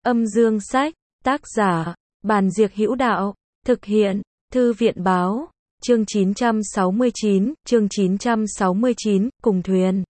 Âm dương sách, tác giả, Bàn Diệc Hữu Đạo, thực hiện, Thư viện báo, chương 969, cùng thuyền.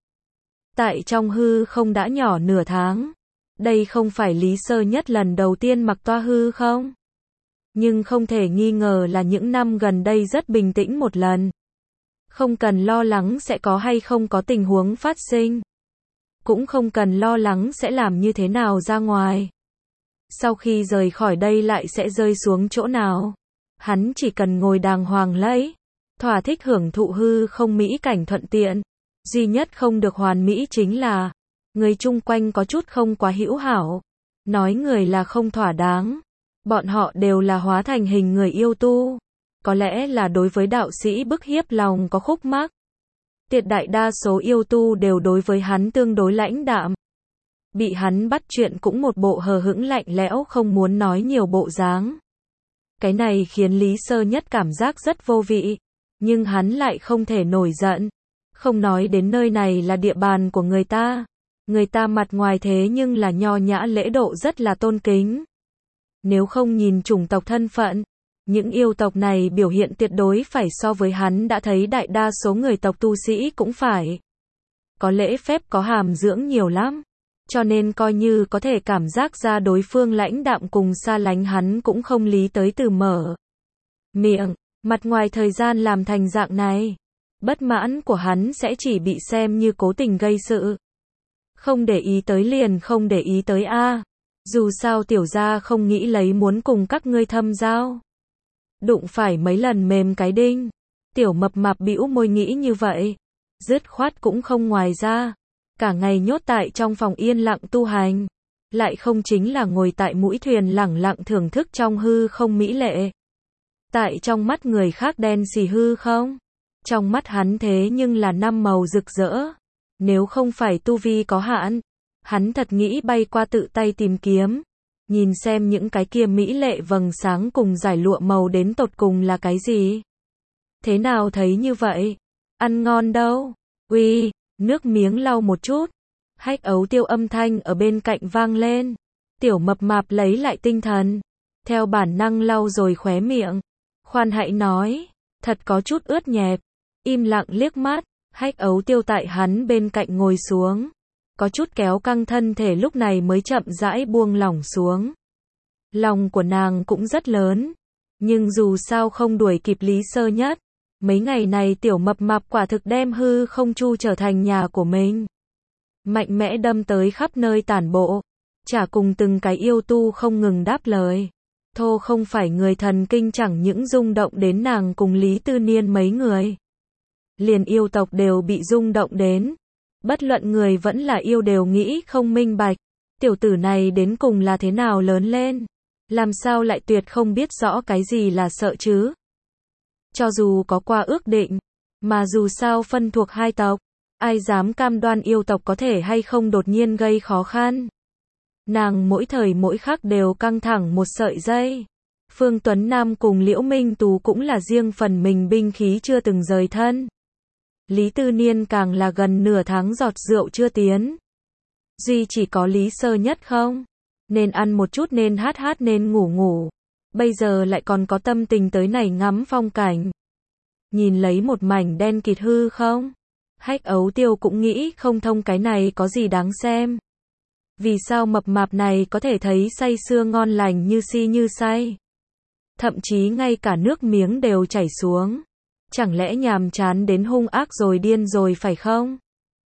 Tại trong hư không đã nhỏ nửa tháng. Đây không phải Lý Sơ Nhất lần đầu tiên mặc toa hư không? Nhưng không thể nghi ngờ là những năm gần đây rất bình tĩnh một lần. Không cần lo lắng sẽ có hay không có tình huống phát sinh. Cũng không cần lo lắng sẽ làm như thế nào ra ngoài. Sau khi rời khỏi đây lại sẽ rơi xuống chỗ nào. Hắn chỉ cần ngồi đàng hoàng lấy. Thỏa thích hưởng thụ hư không mỹ cảnh thuận tiện. Duy nhất không được hoàn mỹ chính là người chung quanh có chút không quá hữu hảo. Nói người là không thỏa đáng. Bọn họ đều là hóa thành hình người yêu tu. Có lẽ là đối với đạo sĩ bức hiếp lòng có khúc mắc. Tuyệt đại đa số yêu tu đều đối với hắn tương đối lãnh đạm. Bị hắn bắt chuyện cũng một bộ hờ hững lạnh lẽo không muốn nói nhiều bộ dáng. Cái này khiến Lý Sơ Nhất cảm giác rất vô vị. Nhưng hắn lại không thể nổi giận. Không nói đến nơi này là địa bàn của người ta. Người ta mặt ngoài thế nhưng là nho nhã lễ độ rất là tôn kính. Nếu không nhìn chủng tộc thân phận, những yêu tộc này biểu hiện tuyệt đối phải so với hắn đã thấy đại đa số người tộc tu sĩ cũng phải. Có lễ phép có hàm dưỡng nhiều lắm. Cho nên coi như có thể cảm giác ra đối phương lãnh đạm cùng xa lánh hắn cũng không lý tới từ mở miệng, mặt ngoài thời gian làm thành dạng này. Bất mãn của hắn sẽ chỉ bị xem như cố tình gây sự. Không để ý tới liền không để ý tới a. Dù sao tiểu gia không nghĩ lấy muốn cùng các ngươi thâm giao. Đụng phải mấy lần mềm cái đinh. Tiểu mập mạp bĩu môi nghĩ như vậy. Dứt khoát cũng không ngoài ra. Cả ngày nhốt tại trong phòng yên lặng tu hành. Lại không chính là ngồi tại mũi thuyền lẳng lặng thưởng thức trong hư không mỹ lệ. Tại trong mắt người khác đen xì hư không? Trong mắt hắn thế nhưng là năm màu rực rỡ. Nếu không phải tu vi có hạn, hắn thật nghĩ bay qua tự tay tìm kiếm. Nhìn xem những cái kia mỹ lệ vầng sáng cùng giải lụa màu đến tột cùng là cái gì. Thế nào thấy như vậy? Ăn ngon đâu? Uy, nước miếng lau một chút. Hách ấu tiêu âm thanh ở bên cạnh vang lên. Tiểu mập mạp lấy lại tinh thần. Theo bản năng lau rồi khóe miệng. Khoan hãy nói. Thật có chút ướt nhẹp. Im lặng liếc mắt. Hách ấu tiêu tại hắn bên cạnh ngồi xuống. Có chút kéo căng thân thể lúc này mới chậm rãi buông lỏng xuống. Lòng của nàng cũng rất lớn. Nhưng dù sao không đuổi kịp Lý Sơ Nhất. Mấy ngày này tiểu mập mạp quả thực đem hư không chu trở thành nhà của mình. Mạnh mẽ đâm tới khắp nơi tản bộ. Chả cùng từng cái yêu tu không ngừng đáp lời. Thô không phải người thần kinh chẳng những rung động đến nàng cùng Lý Tư Niên mấy người. Liền yêu tộc đều bị rung động đến. Bất luận người vẫn là yêu đều nghĩ không minh bạch. Tiểu tử này đến cùng là thế nào lớn lên. Làm sao lại tuyệt không biết rõ cái gì là sợ chứ. Cho dù có qua ước định. Mà dù sao phân thuộc hai tộc. Ai dám cam đoan yêu tộc có thể hay không đột nhiên gây khó khăn. Nàng mỗi thời mỗi khắc đều căng thẳng một sợi dây. Phương Tuấn Nam cùng Liễu Minh Tú cũng là riêng phần mình binh khí chưa từng rời thân. Lý Tư Niên càng là gần nửa tháng giọt rượu chưa tiến. Duy chỉ có Lý Sơ Nhất không. Nên ăn một chút nên hát nên ngủ ngủ. Bây giờ lại còn có tâm tình tới này ngắm phong cảnh. Nhìn lấy một mảnh đen kịt hư không. Hách ấu tiêu cũng nghĩ không thông cái này có gì đáng xem. Vì sao mập mạp này có thể thấy say sưa ngon lành như si như say. Thậm chí ngay cả nước miếng đều chảy xuống. Chẳng lẽ nhàm chán đến hung ác rồi điên rồi phải không?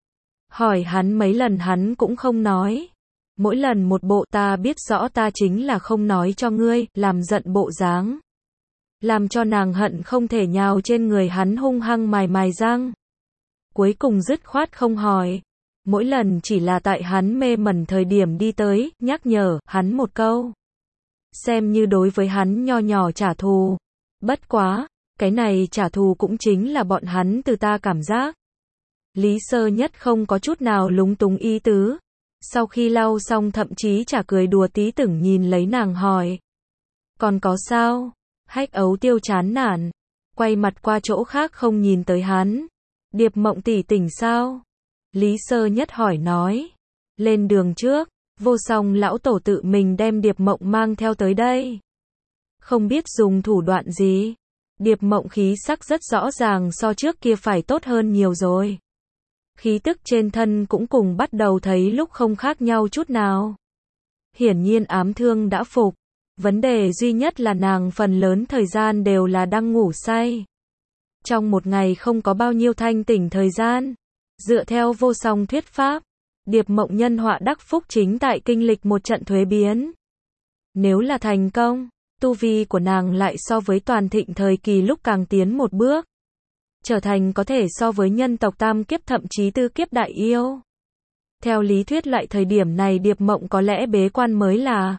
Hỏi hắn mấy lần hắn cũng không nói. Mỗi lần một bộ ta biết rõ ta chính là không nói cho ngươi, làm giận bộ dáng. Làm cho nàng hận không thể nhào trên người hắn hung hăng mài răng. Cuối cùng dứt khoát không hỏi. Mỗi lần chỉ là tại hắn mê mẩn thời điểm đi tới, nhắc nhở hắn một câu. Xem như đối với hắn nho nhỏ trả thù. Bất quá. Cái này trả thù cũng chính là bọn hắn từ ta cảm giác. Lý Sơ Nhất không có chút nào lúng túng ý tứ. Sau khi lau xong thậm chí chả cười đùa tí tưởng nhìn lấy nàng hỏi. Còn có sao? Hách ấu tiêu chán nản. Quay mặt qua chỗ khác không nhìn tới hắn. Điệp Mộng tỷ tỉnh sao? Lý Sơ Nhất hỏi nói. Lên đường trước. Vô Song lão tổ tự mình đem Điệp Mộng mang theo tới đây. Không biết dùng thủ đoạn gì. Điệp Mộng khí sắc rất rõ ràng so trước kia phải tốt hơn nhiều rồi. Khí tức trên thân cũng cùng bắt đầu thấy lúc không khác nhau chút nào. Hiển nhiên ám thương đã phục. Vấn đề duy nhất là nàng phần lớn thời gian đều là đang ngủ say. Trong một ngày không có bao nhiêu thanh tỉnh thời gian. Dựa theo Vô Song thuyết pháp, Điệp Mộng nhân họa đắc phúc chính tại kinh lịch một trận thuế biến. Nếu là thành công, tu vi của nàng lại so với toàn thịnh thời kỳ lúc càng tiến một bước. Trở thành có thể so với nhân tộc tam kiếp thậm chí tư kiếp đại yêu. Theo lý thuyết lại thời điểm này Điệp Mộng có lẽ bế quan mới là.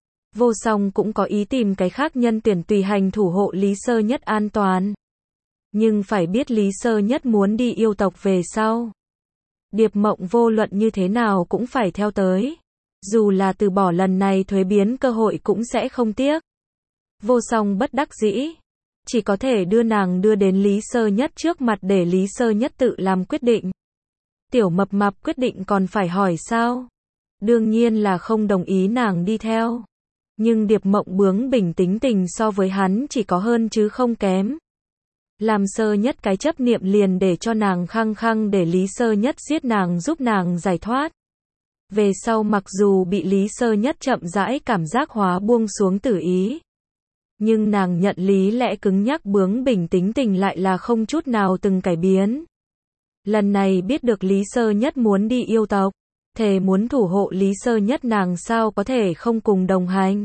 Vô Song cũng có ý tìm cái khác nhân tuyển tùy hành thủ hộ Lý Sơ Nhất an toàn. Nhưng phải biết Lý Sơ Nhất muốn đi yêu tộc về sau. Điệp Mộng vô luận như thế nào cũng phải theo tới. Dù là từ bỏ lần này thuế biến cơ hội cũng sẽ không tiếc. Vô Song bất đắc dĩ. Chỉ có thể đưa nàng đưa đến Lý Sơ Nhất trước mặt để Lý Sơ Nhất tự làm quyết định. Tiểu Mập Mạp quyết định còn phải hỏi sao? Đương nhiên là không đồng ý nàng đi theo. Nhưng Điệp Mộng bướng bỉnh tính tình so với hắn chỉ có hơn chứ không kém. Làm Sơ Nhất cái chấp niệm liền để cho nàng khăng khăng để Lý Sơ Nhất giết nàng giúp nàng giải thoát. Về sau mặc dù bị Lý Sơ Nhất chậm rãi cảm giác hóa buông xuống tử ý. Nhưng nàng nhận lý lẽ cứng nhắc bướng bỉnh tính tình lại là không chút nào từng cải biến. Lần này biết được Lý Sơ Nhất muốn đi yêu tộc, thề muốn thủ hộ Lý Sơ Nhất nàng sao có thể không cùng đồng hành.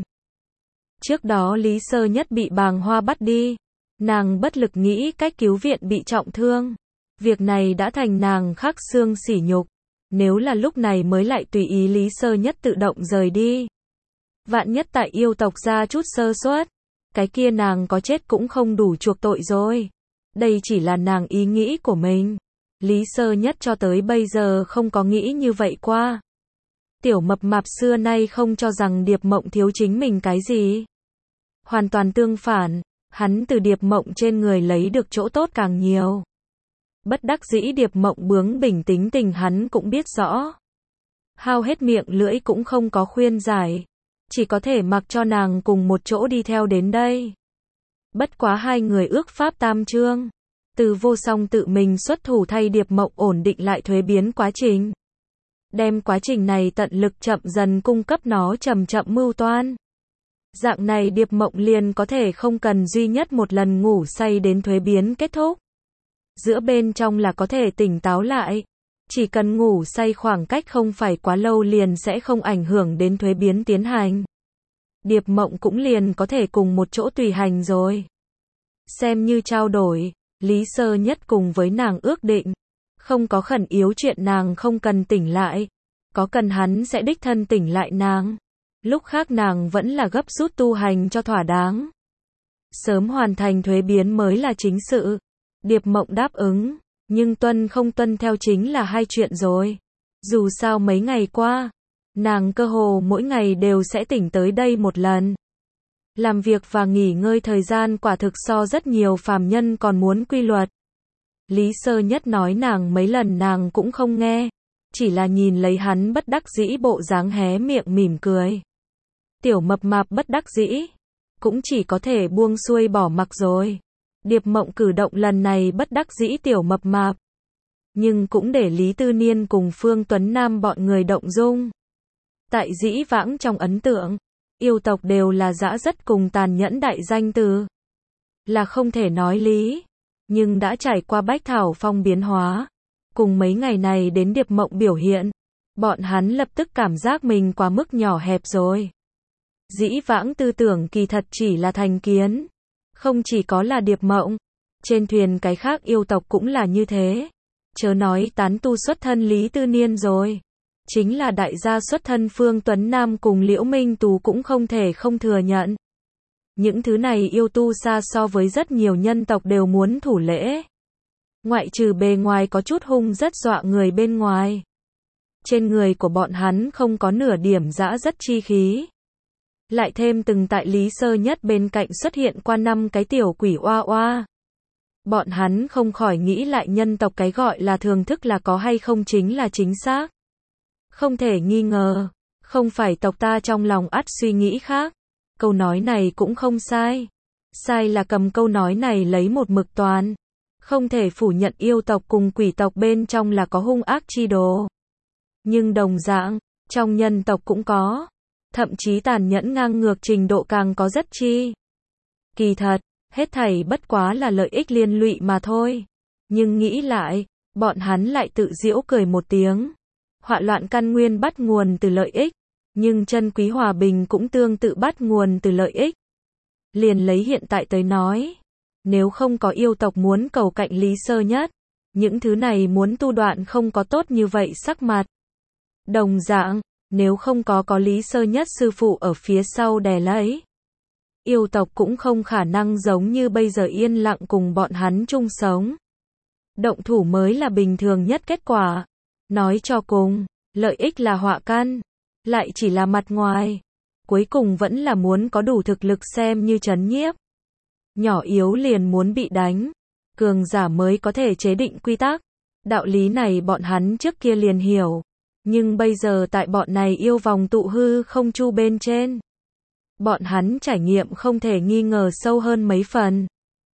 Trước đó Lý Sơ Nhất bị Bàng Hoa bắt đi, nàng bất lực nghĩ cách cứu viện bị trọng thương. Việc này đã thành nàng khắc xương sỉ nhục. Nếu là lúc này mới lại tùy ý Lý Sơ Nhất tự động rời đi. Vạn nhất tại yêu tộc ra chút sơ suất, cái kia nàng có chết cũng không đủ chuộc tội rồi. Đây chỉ là nàng ý nghĩ của mình. Lý Sơ Nhất cho tới bây giờ không có nghĩ như vậy qua. Tiểu Mập Mạp xưa nay không cho rằng Điệp Mộng thiếu chính mình cái gì. Hoàn toàn tương phản, hắn từ Điệp Mộng trên người lấy được chỗ tốt càng nhiều. Bất đắc dĩ Điệp Mộng bướng bỉnh tính tình hắn cũng biết rõ. Hao hết miệng lưỡi cũng không có khuyên giải. Chỉ có thể mặc cho nàng cùng một chỗ đi theo đến đây. Bất quá hai người ước pháp tam chương. Từ Vô Song tự mình xuất thủ thay Điệp Mộng ổn định lại thuế biến quá trình. Đem quá trình này tận lực chậm dần cung cấp nó chậm chậm mưu toan. Dạng này Điệp Mộng liền có thể không cần duy nhất một lần ngủ say đến thuế biến kết thúc. Giữa bên trong là có thể tỉnh táo lại. Chỉ cần ngủ say khoảng cách không phải quá lâu liền sẽ không ảnh hưởng đến thuế biến tiến hành. Điệp Mộng cũng liền có thể cùng một chỗ tùy hành rồi. Xem như trao đổi, Lý Sơ Nhất cùng với nàng ước định. Không có khẩn yếu chuyện nàng không cần tỉnh lại. Có cần hắn sẽ đích thân tỉnh lại nàng. Lúc khác nàng vẫn là gấp rút tu hành cho thỏa đáng. Sớm hoàn thành thuế biến mới là chính sự. Điệp Mộng đáp ứng. Nhưng tuân không tuân theo chính là hai chuyện rồi. Dù sao mấy ngày qua, nàng cơ hồ mỗi ngày đều sẽ tỉnh tới đây một lần. Làm việc và nghỉ ngơi thời gian quả thực so rất nhiều phàm nhân còn muốn quy luật. Lý Sơ Nhất nói nàng mấy lần nàng cũng không nghe. Chỉ là nhìn lấy hắn bất đắc dĩ bộ dáng hé miệng mỉm cười. Tiểu Mập Mạp bất đắc dĩ. Cũng chỉ có thể buông xuôi bỏ mặc rồi. Điệp Mộng cử động lần này bất đắc dĩ Tiểu Mập Mạp. Nhưng cũng để Lý Tư Niên cùng Phương Tuấn Nam bọn người động dung. Tại dĩ vãng trong ấn tượng, yêu tộc đều là dã dứt cùng tàn nhẫn đại danh từ. Là không thể nói lý. Nhưng đã trải qua Bách Thảo Phong biến hóa. Cùng mấy ngày này đến Điệp Mộng biểu hiện. Bọn hắn lập tức cảm giác mình quá mức nhỏ hẹp rồi. Dĩ vãng tư tưởng kỳ thật chỉ là thành kiến. Không chỉ có là Điệp Mộng. Trên thuyền cái khác yêu tộc cũng là như thế. Chớ nói tán tu xuất thân Lý Tư Niên rồi. Chính là đại gia xuất thân Phương Tuấn Nam cùng Liễu Minh Tú cũng không thể không thừa nhận. Những thứ này yêu tu xa so với rất nhiều nhân tộc đều muốn thủ lễ. Ngoại trừ bề ngoài có chút hung rất dọa người bên ngoài. Trên người của bọn hắn không có nửa điểm dã dứt chi khí. Lại thêm từng tại Lý Sơ Nhất bên cạnh xuất hiện qua 5 cái tiểu quỷ oa oa. Bọn hắn không khỏi nghĩ lại nhân tộc cái gọi là thường thức là có hay không chính là chính xác. Không thể nghi ngờ. Không phải tộc ta trong lòng ắt suy nghĩ khác. Câu nói này cũng không sai. Sai là cầm câu nói này lấy một mực toàn. Không thể phủ nhận yêu tộc cùng quỷ tộc bên trong là có hung ác chi đồ. Nhưng đồng dạng, trong nhân tộc cũng có. Thậm chí tàn nhẫn ngang ngược trình độ càng có rất chi. Kỳ thật, hết thảy bất quá là lợi ích liên lụy mà thôi. Nhưng nghĩ lại, bọn hắn lại tự giễu cười một tiếng. Họa loạn căn nguyên bắt nguồn từ lợi ích, nhưng chân quý hòa bình cũng tương tự bắt nguồn từ lợi ích. Liền lấy hiện tại tới nói, nếu không có yêu tộc muốn cầu cạnh Lý Sơ Nhất, những thứ này muốn tu đoạn không có tốt như vậy sắc mặt. Đồng dạng, nếu không có Lý Sơ Nhất sư phụ ở phía sau đè lấy, yêu tộc cũng không khả năng giống như bây giờ yên lặng cùng bọn hắn chung sống. Động thủ mới là bình thường nhất kết quả. Nói cho cùng, lợi ích là họa căn, lại chỉ là mặt ngoài. Cuối cùng vẫn là muốn có đủ thực lực xem như trấn nhiếp. Nhỏ yếu liền muốn bị đánh, cường giả mới có thể chế định quy tắc. Đạo lý này bọn hắn trước kia liền hiểu, nhưng bây giờ tại bọn này yêu vòng tụ hư không chu bên trên, bọn hắn trải nghiệm không thể nghi ngờ sâu hơn mấy phần.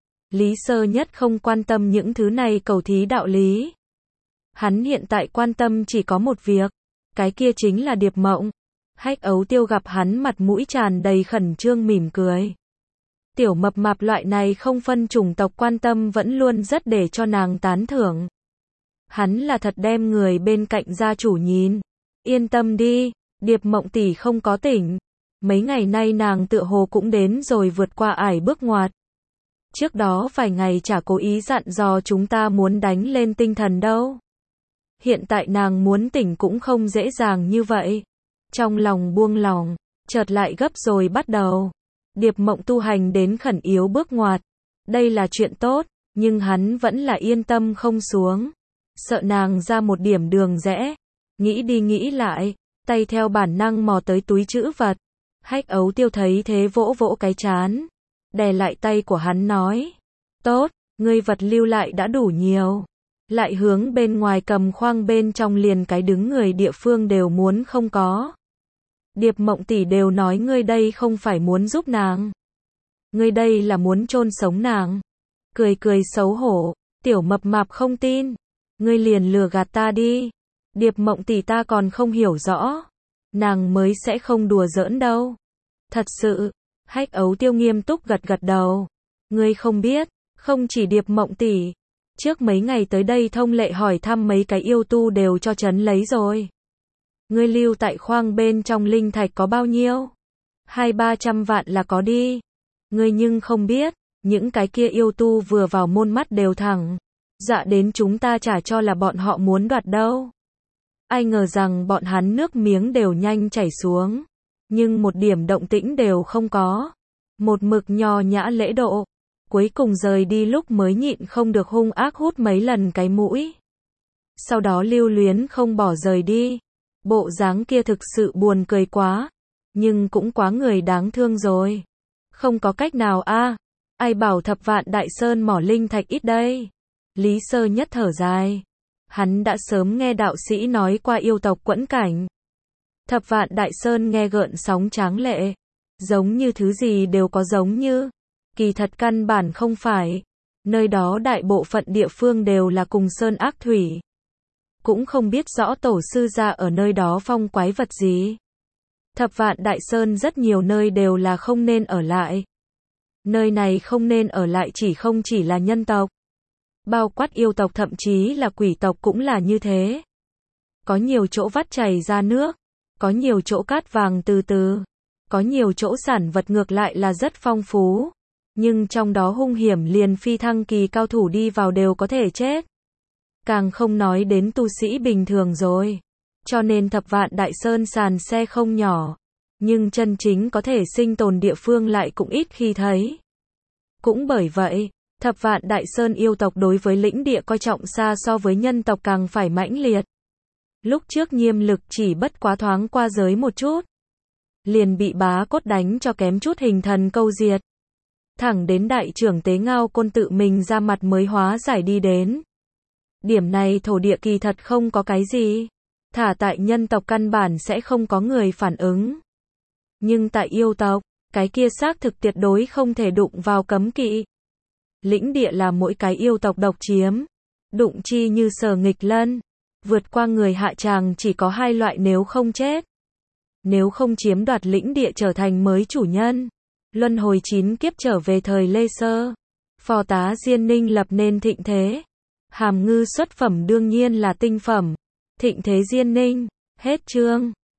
Lý Sơ Nhất không quan tâm những thứ này cầu thí đạo lý. Hắn hiện tại quan tâm chỉ có một việc, cái kia chính là Điệp Mộng. Hách Ấu Tiêu gặp hắn mặt mũi tràn đầy khẩn trương mỉm cười. Tiểu mập mạp loại này không phân chủng tộc quan tâm vẫn luôn rất để cho nàng tán thưởng. Hắn là thật đem người bên cạnh gia chủ nhìn. Yên tâm đi, Điệp Mộng tỷ không có tỉnh. Mấy ngày nay nàng tựa hồ cũng đến rồi vượt qua ải bước ngoặt. Trước đó vài ngày chả cố ý dặn dò chúng ta muốn đánh lên tinh thần đâu. Hiện tại nàng muốn tỉnh cũng không dễ dàng như vậy. Trong lòng buông lòng, chợt lại gấp rồi bắt đầu. Điệp Mộng tu hành đến khẩn yếu bước ngoặt. Đây là chuyện tốt, nhưng hắn vẫn là yên tâm không xuống. Sợ nàng ra một điểm đường rẽ. Nghĩ đi nghĩ lại, tay theo bản năng mò tới túi trữ vật. Hách Ấu Tiêu thấy thế vỗ vỗ cái trán, đè lại tay của hắn nói. Tốt, ngươi vật lưu lại đã đủ nhiều. Lại hướng bên ngoài cầm khoang bên trong liền cái đứng người địa phương đều muốn không có. Điệp Mộng tỷ đều nói ngươi đây không phải muốn giúp nàng. Ngươi đây là muốn chôn sống nàng. Cười cười xấu hổ, tiểu mập mạp không tin. Ngươi liền lừa gạt ta đi. Điệp Mộng tỷ ta còn không hiểu rõ. Nàng mới sẽ không đùa giỡn đâu. Thật sự, Hách Ấu Tiêu nghiêm túc gật gật đầu. Ngươi không biết, không chỉ Điệp Mộng tỷ. Trước mấy ngày tới đây thông lệ hỏi thăm mấy cái yêu tu đều cho trấn lấy rồi. Ngươi lưu tại khoang bên trong linh thạch có bao nhiêu? 200-300 vạn là có đi. Ngươi nhưng không biết, những cái kia yêu tu vừa vào môn mắt đều thẳng. Dạ đến chúng ta chả cho là bọn họ muốn đoạt đâu. Ai ngờ rằng bọn hắn nước miếng đều nhanh chảy xuống. Nhưng một điểm động tĩnh đều không có. Một mực nho nhã lễ độ. Cuối cùng rời đi lúc mới nhịn không được hung ác hút mấy lần cái mũi. Sau đó lưu luyến không bỏ rời đi. Bộ dáng kia thực sự buồn cười quá. Nhưng cũng quá người đáng thương rồi. Không có cách nào a. Ai bảo Thập Vạn Đại Sơn mỏ linh thạch ít đây. Lý Sơ Nhất thở dài. Hắn đã sớm nghe đạo sĩ nói qua yêu tộc quẫn cảnh. Thập Vạn Đại Sơn nghe gợn sóng tráng lệ. Giống như thứ gì đều có giống như. Kỳ thật căn bản không phải. Nơi đó đại bộ phận địa phương đều là cùng sơn ác thủy. Cũng không biết rõ tổ sư gia ở nơi đó phong quái vật gì. Thập Vạn Đại Sơn rất nhiều nơi đều là không nên ở lại. Nơi này không nên ở lại không chỉ là nhân tộc. Bao quát yêu tộc thậm chí là quỷ tộc cũng là như thế. Có nhiều chỗ vắt chảy ra nước. Có nhiều chỗ cát vàng từ từ. Có nhiều chỗ sản vật ngược lại là rất phong phú. Nhưng trong đó hung hiểm liền phi thăng kỳ cao thủ đi vào đều có thể chết. Càng không nói đến tu sĩ bình thường rồi. Cho nên Thập Vạn Đại Sơn sàn xe không nhỏ. Nhưng chân chính có thể sinh tồn địa phương lại cũng ít khi thấy. Cũng bởi vậy, Thập Vạn Đại Sơn yêu tộc đối với lĩnh địa coi trọng xa so với nhân tộc càng phải mãnh liệt. Lúc trước Nghiêm Lực chỉ bất quá thoáng qua giới một chút. Liền bị Bá Cốt đánh cho kém chút hình thần câu diệt. Thẳng đến đại trưởng Tế Ngao Côn tự mình ra mặt mới hóa giải đi đến. Điểm này thổ địa kỳ thật không có cái gì. Thả tại nhân tộc căn bản sẽ không có người phản ứng. Nhưng tại yêu tộc, cái kia xác thực tuyệt đối không thể đụng vào cấm kỵ. Lĩnh địa là mỗi cái yêu tộc độc chiếm. Đụng chi như Sở Nghịch Lân. Vượt qua người hạ tràng chỉ có hai loại nếu không chết. Nếu không chiếm đoạt lĩnh địa trở thành mới chủ nhân. Luân hồi 9 kiếp trở về thời Lê Sơ. Phò tá Diên Ninh lập nên thịnh thế. Hàm Ngư xuất phẩm đương nhiên là tinh phẩm. Thịnh thế Diên Ninh. Hết chương.